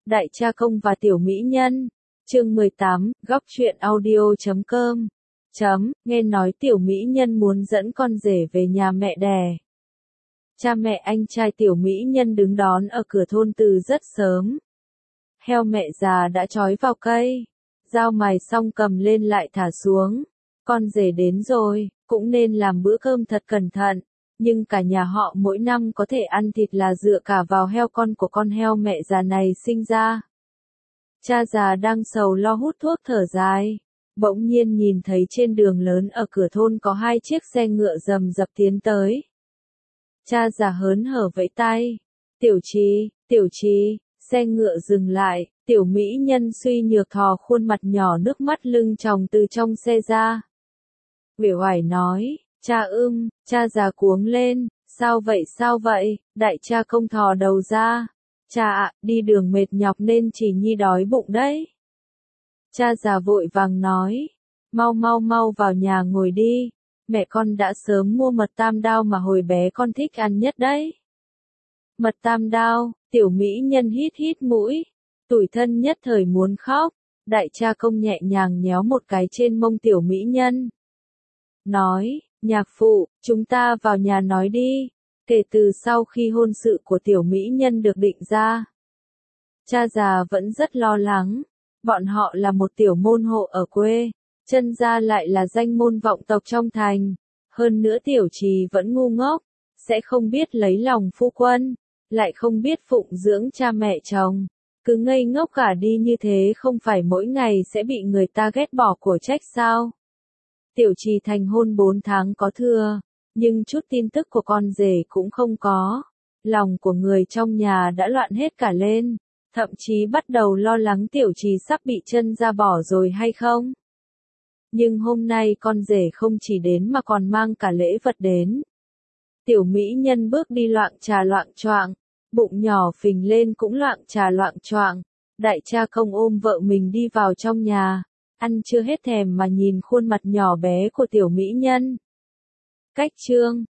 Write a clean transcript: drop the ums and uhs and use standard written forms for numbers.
Đại cha công và tiểu mỹ nhân. Chương 18, góc truyện audio.com. Nghe nói tiểu mỹ nhân muốn dẫn con rể về nhà mẹ đẻ. Cha mẹ anh trai tiểu mỹ nhân đứng đón ở cửa thôn từ rất sớm. Heo mẹ già đã trói vào cây, dao mài xong cầm lên lại thả xuống. Con rể đến rồi, cũng nên làm bữa cơm thật cẩn thận, nhưng cả nhà họ mỗi năm có thể ăn thịt là dựa cả vào heo con của con heo mẹ già này sinh ra. Cha già đang sầu lo hút thuốc thở dài, bỗng nhiên nhìn thấy trên đường lớn ở cửa thôn có hai chiếc xe ngựa rầm rập tiến tới. Cha già hớn hở vẫy tay, tiểu trì, xe ngựa dừng lại, tiểu mỹ nhân suy nhược thò khuôn mặt nhỏ nước mắt lưng tròng từ trong xe ra. Uể oải nói, cha già cuống lên, sao vậy, đại cha công thò đầu ra. Cha ạ, đi đường mệt nhọc nên chỉ nhi đói bụng đấy. Cha già vội vàng nói, mau vào nhà ngồi đi, mẹ con đã sớm mua mật tam đao mà hồi bé con thích ăn nhất đấy. Mật tam đao, tiểu mỹ nhân hít mũi, tủi thân nhất thời muốn khóc, đại cha công nhẹ nhàng nhéo một cái trên mông tiểu mỹ nhân. Nói, nhạc phụ, chúng ta vào nhà nói đi. Kể từ sau khi hôn sự của tiểu mỹ nhân được định ra, cha già vẫn rất lo lắng. Bọn họ là một tiểu môn hộ ở quê, chân gia lại là danh môn vọng tộc trong thành. Hơn nữa tiểu trì vẫn ngu ngốc, sẽ không biết lấy lòng phu quân, lại không biết phụng dưỡng cha mẹ chồng. Cứ ngây ngốc cả đi như thế không phải mỗi ngày sẽ bị người ta ghét bỏ của trách sao? Tiểu trì thành hôn 4 tháng có thưa, nhưng chút tin tức của con rể cũng không có. Lòng của người trong nhà đã loạn hết cả lên, thậm chí bắt đầu lo lắng tiểu trì sắp bị chân ra bỏ rồi hay không. Nhưng hôm nay con rể không chỉ đến mà còn mang cả lễ vật đến. Tiểu mỹ nhân bước đi loạng trà loạng choạng, bụng nhỏ phình lên cũng loạng trà loạng choạng. Đại cha công ôm vợ mình đi vào trong nhà, ăn chưa hết thèm mà nhìn khuôn mặt nhỏ bé của tiểu mỹ nhân. Cách chương